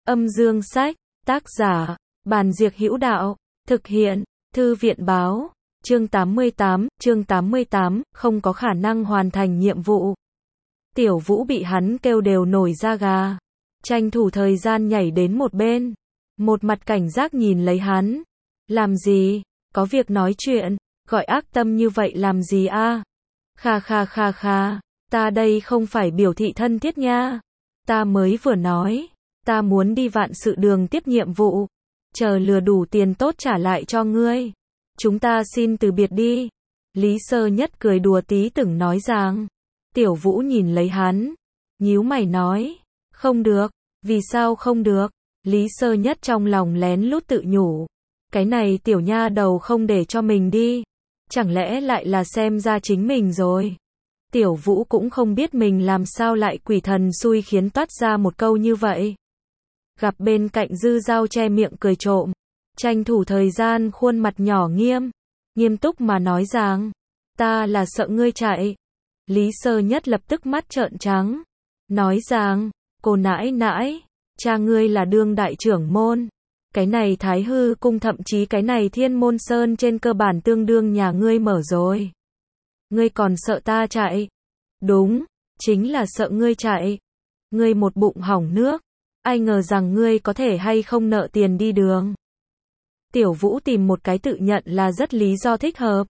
Âm dương sách, tác giả, Bàn Diệc Hữu Đạo, thực hiện, Thư viện báo, chương 88, không có khả năng hoàn thành nhiệm vụ. Tiểu Vũ bị hắn kêu đều nổi da gà, tranh thủ thời gian nhảy đến một bên, một mặt cảnh giác nhìn lấy hắn. Làm gì, có việc nói chuyện, gọi ác tâm như vậy làm gì a? Kha, ta đây không phải biểu thị thân thiết nha. Ta mới vừa nói, ta muốn đi vạn sự đường tiếp nhiệm vụ, chờ lừa đủ tiền tốt trả lại cho ngươi. Chúng ta xin từ biệt đi. Lý Sơ Nhất cười đùa tí từng nói rằng. Tiểu Vũ nhìn lấy hắn, nhíu mày nói, không được. Vì sao không được? Lý Sơ Nhất trong lòng lén lút tự nhủ, cái này tiểu nha đầu không để cho mình đi, chẳng lẽ lại là xem ra chính mình rồi. Tiểu Vũ cũng không biết mình làm sao lại quỷ thần xui khiến toát ra một câu như vậy. Gặp bên cạnh Dư Dao che miệng cười trộm, tranh thủ thời gian khuôn mặt nhỏ nghiêm túc mà nói rằng, ta là sợ ngươi chạy. Lý Sơ Nhất lập tức mắt trợn trắng, nói rằng, cô nãi nãi, cha ngươi là đương đại trưởng môn. Cái này Thái Hư cung thậm chí cái này Thiên Môn Sơn trên cơ bản tương đương nhà ngươi mở rồi. Ngươi còn sợ ta chạy? Đúng, chính là sợ ngươi chạy. Ngươi một bụng hỏng nước, ai ngờ rằng ngươi có thể hay không nợ tiền đi đường. Tiểu Vũ tìm một cái tự nhận là rất lý do thích hợp.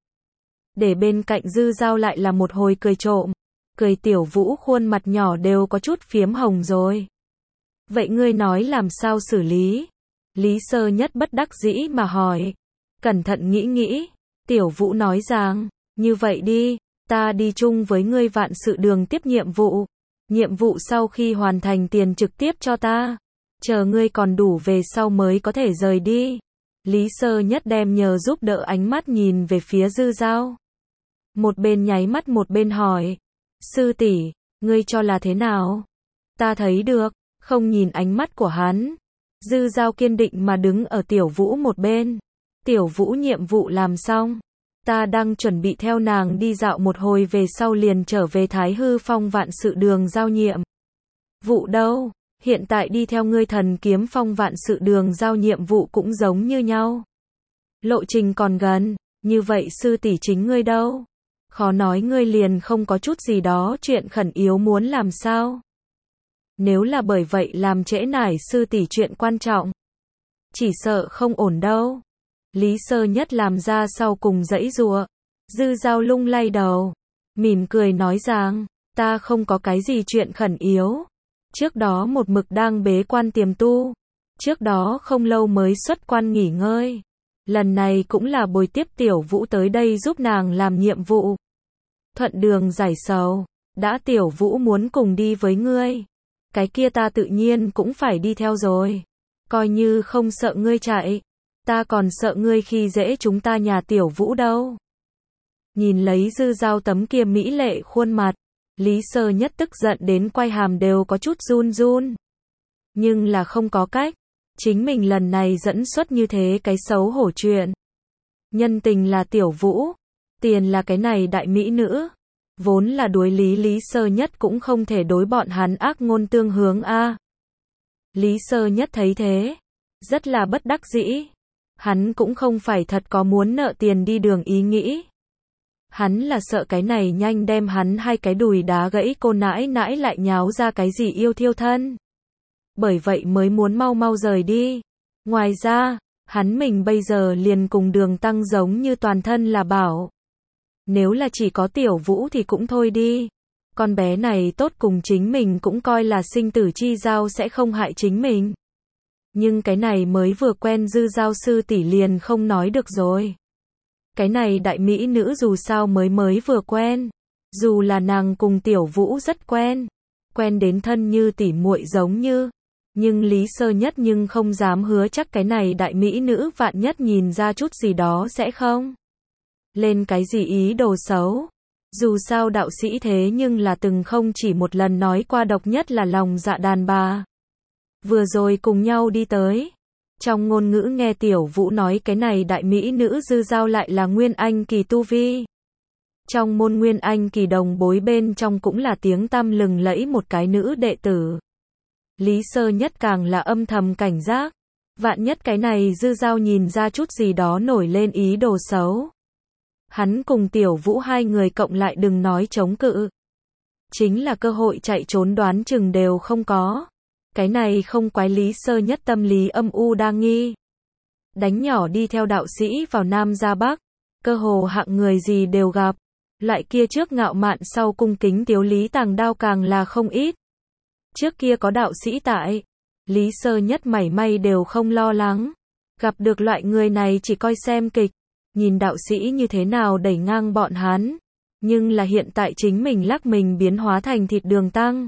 Để bên cạnh Dư Dao lại là một hồi cười trộm. Cười Tiểu Vũ khuôn mặt nhỏ đều có chút phiếm hồng rồi. Vậy ngươi nói làm sao xử lý? Lý Sơ Nhất bất đắc dĩ mà hỏi. Cẩn thận nghĩ, Tiểu Vũ nói rằng, như vậy đi, ta đi chung với ngươi vạn sự đường tiếp nhiệm vụ. Nhiệm vụ sau khi hoàn thành tiền trực tiếp cho ta. Chờ ngươi còn đủ về sau mới có thể rời đi. Lý Sơ Nhất đem nhờ giúp đỡ ánh mắt nhìn về phía Dư Dao. Một bên nháy mắt một bên hỏi. Sư tỷ, ngươi cho là thế nào? Ta thấy được, không nhìn ánh mắt của hắn. Dư Dao kiên định mà đứng ở Tiểu Vũ một bên. Tiểu Vũ nhiệm vụ làm xong. Ta đang chuẩn bị theo nàng đi dạo một hồi về sau liền trở về Thái Hư Phong vạn sự đường giao nhiệm vụ đâu. Hiện tại đi theo ngươi Thần Kiếm Phong vạn sự đường giao nhiệm vụ cũng giống như nhau. Lộ trình còn gần, như vậy sư tỷ chính ngươi đâu? Khó nói ngươi liền không có chút gì đó chuyện khẩn yếu muốn làm sao? Nếu là bởi vậy làm trễ nải sư tỷ chuyện quan trọng, chỉ sợ không ổn đâu. Lý Sơ Nhất làm ra sau cùng giãy giụa. Dư Dao lung lay đầu, mỉm cười nói rằng, ta không có cái gì chuyện khẩn yếu. Trước đó một mực đang bế quan tiềm tu. Trước đó không lâu mới xuất quan nghỉ ngơi. Lần này cũng là bồi tiếp Tiểu Vũ tới đây giúp nàng làm nhiệm vụ. Thuận đường giải sầu, đã Tiểu Vũ muốn cùng đi với ngươi, cái kia ta tự nhiên cũng phải đi theo rồi. Coi như không sợ ngươi chạy, ta còn sợ ngươi khi dễ chúng ta nhà Tiểu Vũ đâu. Nhìn lấy Dư Dao tấm kia mỹ lệ khuôn mặt, Lý Sơ Nhất tức giận đến quay hàm đều có chút run. Nhưng là không có cách, chính mình lần này dẫn xuất như thế cái xấu hổ chuyện. Nhân tình là Tiểu Vũ, tiền là cái này đại mỹ nữ. Vốn là đối Lý Sơ Nhất cũng không thể đối bọn hắn ác ngôn tương hướng a. Lý Sơ Nhất thấy thế, rất là bất đắc dĩ. Hắn cũng không phải thật có muốn nợ tiền đi đường ý nghĩ. Hắn là sợ cái này nhanh đem hắn hai cái đùi đá gãy cô nãi nãi lại nháo ra cái gì yêu thiêu thân. Bởi vậy mới muốn mau rời đi. Ngoài ra, hắn mình bây giờ liền cùng Đường Tăng giống như toàn thân là bảo. Nếu là chỉ có Tiểu Vũ thì cũng thôi đi. Con bé này tốt cùng chính mình cũng coi là sinh tử chi giao sẽ không hại chính mình. Nhưng cái này mới vừa quen Dư Dao sư tỷ liền không nói được rồi. Cái này đại mỹ nữ dù sao mới vừa quen. Dù là nàng cùng Tiểu Vũ rất quen đến thân như tỉ muội giống như. Nhưng Lý Sơ Nhất nhưng không dám hứa chắc cái này đại mỹ nữ vạn nhất nhìn ra chút gì đó sẽ không lên cái gì ý đồ xấu. Dù sao đạo sĩ thế nhưng là từng không chỉ một lần nói qua độc nhất là lòng dạ đàn bà. Vừa rồi cùng nhau đi tới. Trong ngôn ngữ nghe Tiểu Vũ nói cái này đại mỹ nữ Dư Dao lại là Nguyên Anh kỳ tu vi. Trong môn Nguyên Anh kỳ đồng bối bên trong cũng là tiếng tăm lừng lẫy một cái nữ đệ tử. Lý Sơ Nhất càng là âm thầm cảnh giác. Vạn nhất cái này Dư Dao nhìn ra chút gì đó nổi lên ý đồ xấu. Hắn cùng Tiểu Vũ hai người cộng lại đừng nói chống cự. Chính là cơ hội chạy trốn đoán chừng đều không có. Cái này không quái Lý Sơ Nhất tâm lý âm u đa nghi. Đánh nhỏ đi theo đạo sĩ vào Nam ra Bắc. Cơ hồ hạng người gì đều gặp. Loại kia trước ngạo mạn sau cung kính tiếu lý tàng đao càng là không ít. Trước kia có đạo sĩ tại. Lý Sơ Nhất mảy may đều không lo lắng. Gặp được loại người này chỉ coi xem kịch. Nhìn đạo sĩ như thế nào đẩy ngang bọn hắn. Nhưng là hiện tại chính mình lắc mình biến hóa thành thịt đường tăng.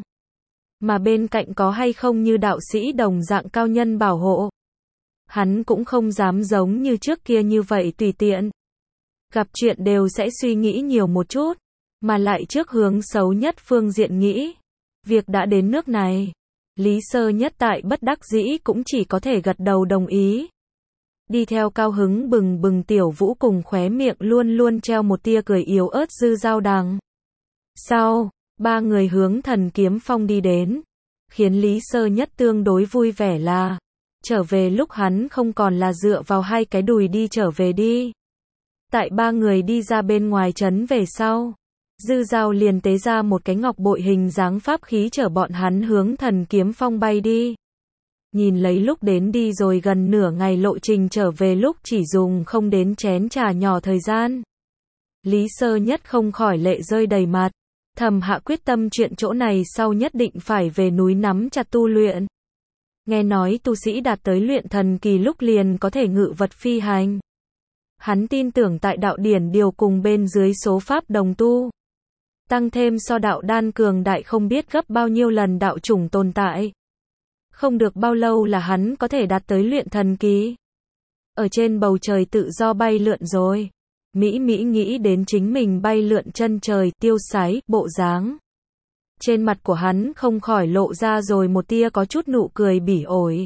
Mà bên cạnh có hay không như đạo sĩ đồng dạng cao nhân bảo hộ. Hắn cũng không dám giống như trước kia như vậy tùy tiện. Gặp chuyện đều sẽ suy nghĩ nhiều một chút. Mà lại trước hướng xấu nhất phương diện nghĩ. Việc đã đến nước này. Lý Sơ Nhất tại bất đắc dĩ cũng chỉ có thể gật đầu đồng ý. Đi theo cao hứng bừng bừng Tiểu Vũ cùng khóe miệng luôn luôn treo một tia cười yếu ớt Dư Dao đằng. Sau, ba người hướng Thần Kiếm Phong đi đến. Khiến Lý Sơ Nhất tương đối vui vẻ là, trở về lúc hắn không còn là dựa vào hai cái đùi đi trở về đi. Tại ba người đi ra bên ngoài trấn về sau, Dư Dao liền tế ra một cái ngọc bội hình dáng pháp khí chở bọn hắn hướng Thần Kiếm Phong bay đi. Nhìn lấy lúc đến đi rồi gần nửa ngày lộ trình trở về lúc chỉ dùng không đến chén trà nhỏ thời gian. Lý Sơ Nhất không khỏi lệ rơi đầy mặt. Thầm hạ quyết tâm chuyện chỗ này sau nhất định phải về núi nắm chặt tu luyện. Nghe nói tu sĩ đạt tới luyện thần kỳ lúc liền có thể ngự vật phi hành. Hắn tin tưởng tại đạo điển điều cùng bên dưới số pháp đồng tu. Tăng thêm so đạo đan cường đại không biết gấp bao nhiêu lần đạo chủng tồn tại. Không được bao lâu là hắn có thể đạt tới luyện thần kỳ. Ở trên bầu trời tự do bay lượn rồi. Mỹ nghĩ đến chính mình bay lượn chân trời, tiêu sái, bộ dáng. Trên mặt của hắn không khỏi lộ ra rồi một tia có chút nụ cười bỉ ổi.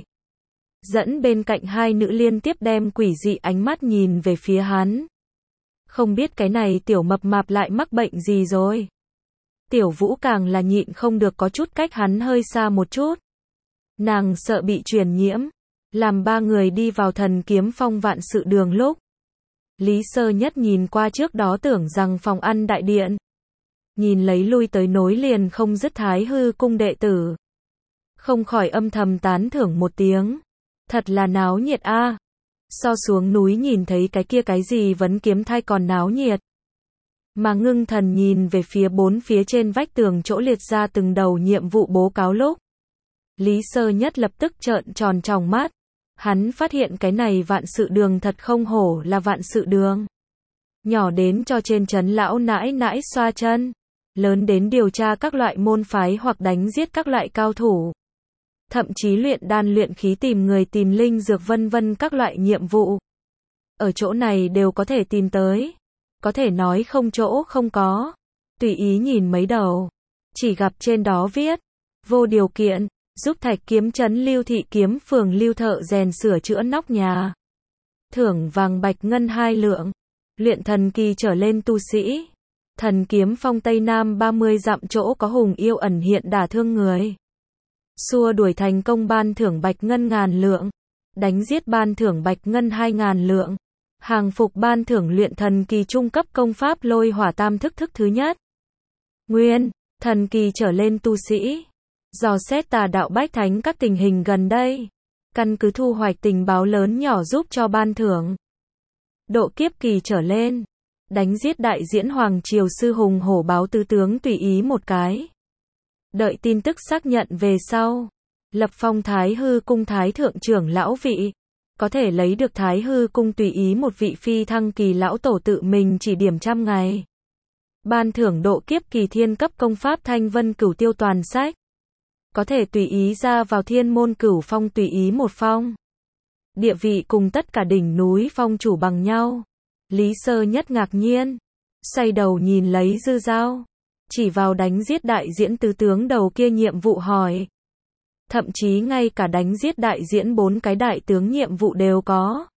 Dẫn bên cạnh hai nữ liên tiếp đem quỷ dị ánh mắt nhìn về phía hắn. Không biết cái này tiểu mập mạp lại mắc bệnh gì rồi. Tiểu Vũ càng là nhịn không được có chút cách hắn hơi xa một chút. Nàng sợ bị truyền nhiễm. Làm ba người đi vào Thần Kiếm Phong Vạn Sự Đường lúc. Lý Sơ Nhất nhìn qua trước đó tưởng rằng phòng ăn đại điện. Nhìn lấy lui tới nối liền không dứt Thái Hư cung đệ tử. Không khỏi âm thầm tán thưởng một tiếng. Thật là náo nhiệt a. So xuống núi nhìn thấy cái kia cái gì vấn kiếm thai còn náo nhiệt. Mà ngưng thần nhìn về phía bốn phía trên vách tường chỗ liệt ra từng đầu nhiệm vụ bố cáo lúc. Lý Sơ Nhất lập tức trợn tròn tròng mắt. Hắn phát hiện cái này Vạn Sự Đường thật không hổ là Vạn Sự Đường. Nhỏ đến cho trên trấn lão nãi nãi xoa chân. Lớn đến điều tra các loại môn phái hoặc đánh giết các loại cao thủ. Thậm chí luyện đan luyện khí tìm người tìm linh dược vân vân các loại nhiệm vụ. Ở chỗ này đều có thể tìm tới. Có thể nói không chỗ không có. Tùy ý nhìn mấy đầu. Chỉ gặp trên đó viết. Vô điều kiện. Giúp Thạch Kiếm trấn Lưu Thị Kiếm phường Lưu Thợ rèn sửa chữa nóc nhà. Thưởng vàng bạch ngân 2 lượng. Luyện thần kỳ trở lên tu sĩ. Thần Kiếm Phong Tây Nam 30 dặm chỗ có hùng yêu ẩn hiện đả thương người. Xua đuổi thành công ban thưởng bạch ngân 1000 lượng. Đánh giết ban thưởng bạch ngân 2000 lượng. Hàng phục ban thưởng luyện thần kỳ trung cấp công pháp lôi hỏa tam thức thức thứ nhất. Nguyên, thần kỳ trở lên tu sĩ. Dò xét tà đạo bách thánh các tình hình gần đây. Căn cứ thu hoạch tình báo lớn nhỏ giúp cho ban thưởng. Độ kiếp kỳ trở lên. Đánh giết đại diễn Hoàng Triều Sư Hùng Hổ báo tứ tướng tùy ý một cái. Đợi tin tức xác nhận về sau. Lập phong Thái Hư cung Thái Thượng trưởng lão vị. Có thể lấy được Thái Hư cung tùy ý một vị phi thăng kỳ lão tổ tự mình chỉ điểm 100 ngày. Ban thưởng độ kiếp kỳ thiên cấp công pháp Thanh Vân Cửu Tiêu toàn sách. Có thể tùy ý ra vào Thiên Môn Cửu Phong tùy ý một phong. Địa vị cùng tất cả đỉnh núi phong chủ bằng nhau. Lý Sơ Nhất ngạc nhiên. Xoay đầu nhìn lấy Dư Dao. Chỉ vào đánh giết đại diễn tứ tướng đầu kia nhiệm vụ hỏi. Thậm chí ngay cả đánh giết đại diễn 4 cái đại tướng nhiệm vụ đều có.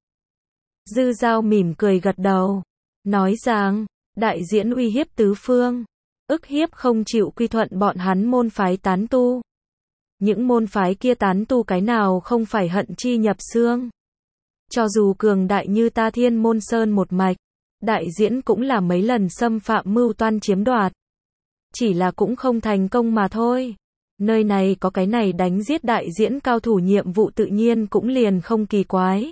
Dư Dao mỉm cười gật đầu. Nói rằng, đại diễn uy hiếp tứ phương. Ức hiếp không chịu quy thuận bọn hắn môn phái tán tu. Những môn phái kia tán tu cái nào không phải hận chi nhập xương. Cho dù cường đại như ta Thiên Môn Sơn một mạch, đại diễn cũng là mấy lần xâm phạm mưu toan chiếm đoạt. Chỉ là cũng không thành công mà thôi. Nơi này có cái này đánh giết đại diễn cao thủ nhiệm vụ tự nhiên cũng liền không kỳ quái.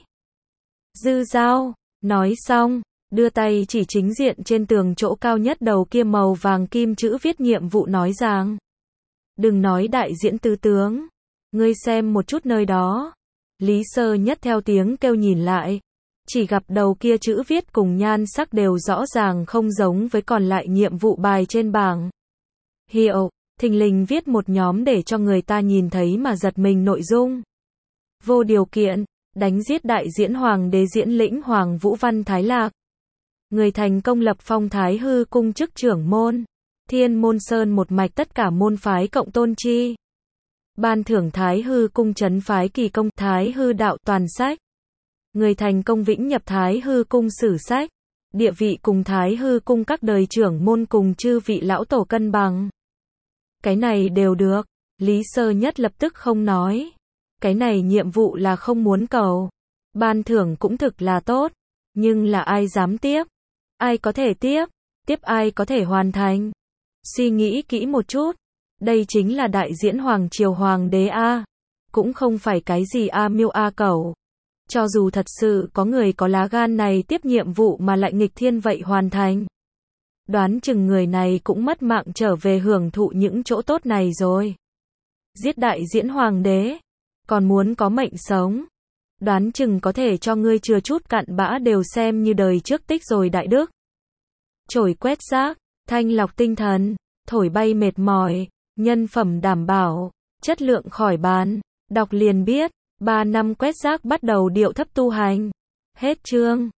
Dư Giao, nói xong, đưa tay chỉ chính diện trên tường chỗ cao nhất đầu kia màu vàng kim chữ viết nhiệm vụ nói rằng. Đừng nói đại diễn tứ tướng. Ngươi xem một chút nơi đó. Lý Sơ Nhất theo tiếng kêu nhìn lại. Chỉ gặp đầu kia chữ viết cùng nhan sắc đều rõ ràng không giống với còn lại nhiệm vụ bài trên bảng. Hiệu, thình lình viết một nhóm để cho người ta nhìn thấy mà giật mình nội dung. Vô điều kiện, đánh giết đại diễn hoàng đế diễn lĩnh Hoàng Vũ Văn Thái Lạc. Người thành công lập phong Thái Hư cung chức trưởng môn. Thiên Môn Sơn một mạch tất cả môn phái cộng tôn chi. Ban thưởng Thái Hư cung trấn phái kỳ công Thái Hư đạo toàn sách. Người thành công vĩnh nhập Thái Hư cung sử sách. Địa vị cùng Thái Hư cung các đời trưởng môn cùng chư vị lão tổ cân bằng. Cái này đều được. Lý Sơ Nhất lập tức không nói. Cái này nhiệm vụ là không muốn cầu. Ban thưởng cũng thực là tốt. Nhưng là ai dám tiếp? Ai có thể tiếp? Tiếp ai có thể hoàn thành? Suy nghĩ kỹ một chút. Đây chính là đại diễn hoàng triều hoàng đế A. Cũng không phải cái gì A miêu A cẩu. Cho dù thật sự có người có lá gan này tiếp nhiệm vụ mà lại nghịch thiên vậy hoàn thành. Đoán chừng người này cũng mất mạng trở về hưởng thụ những chỗ tốt này rồi. Giết đại diễn hoàng đế. Còn muốn có mệnh sống. Đoán chừng có thể cho ngươi chừa chút cặn bã đều xem như đời trước tích rồi đại đức. Chổi quét rác, thanh lọc tinh thần, thổi bay mệt mỏi, nhân phẩm đảm bảo, chất lượng khỏi bàn. Đọc liền biết, 3 năm quét rác bắt đầu điệu thấp tu hành. Hết chương.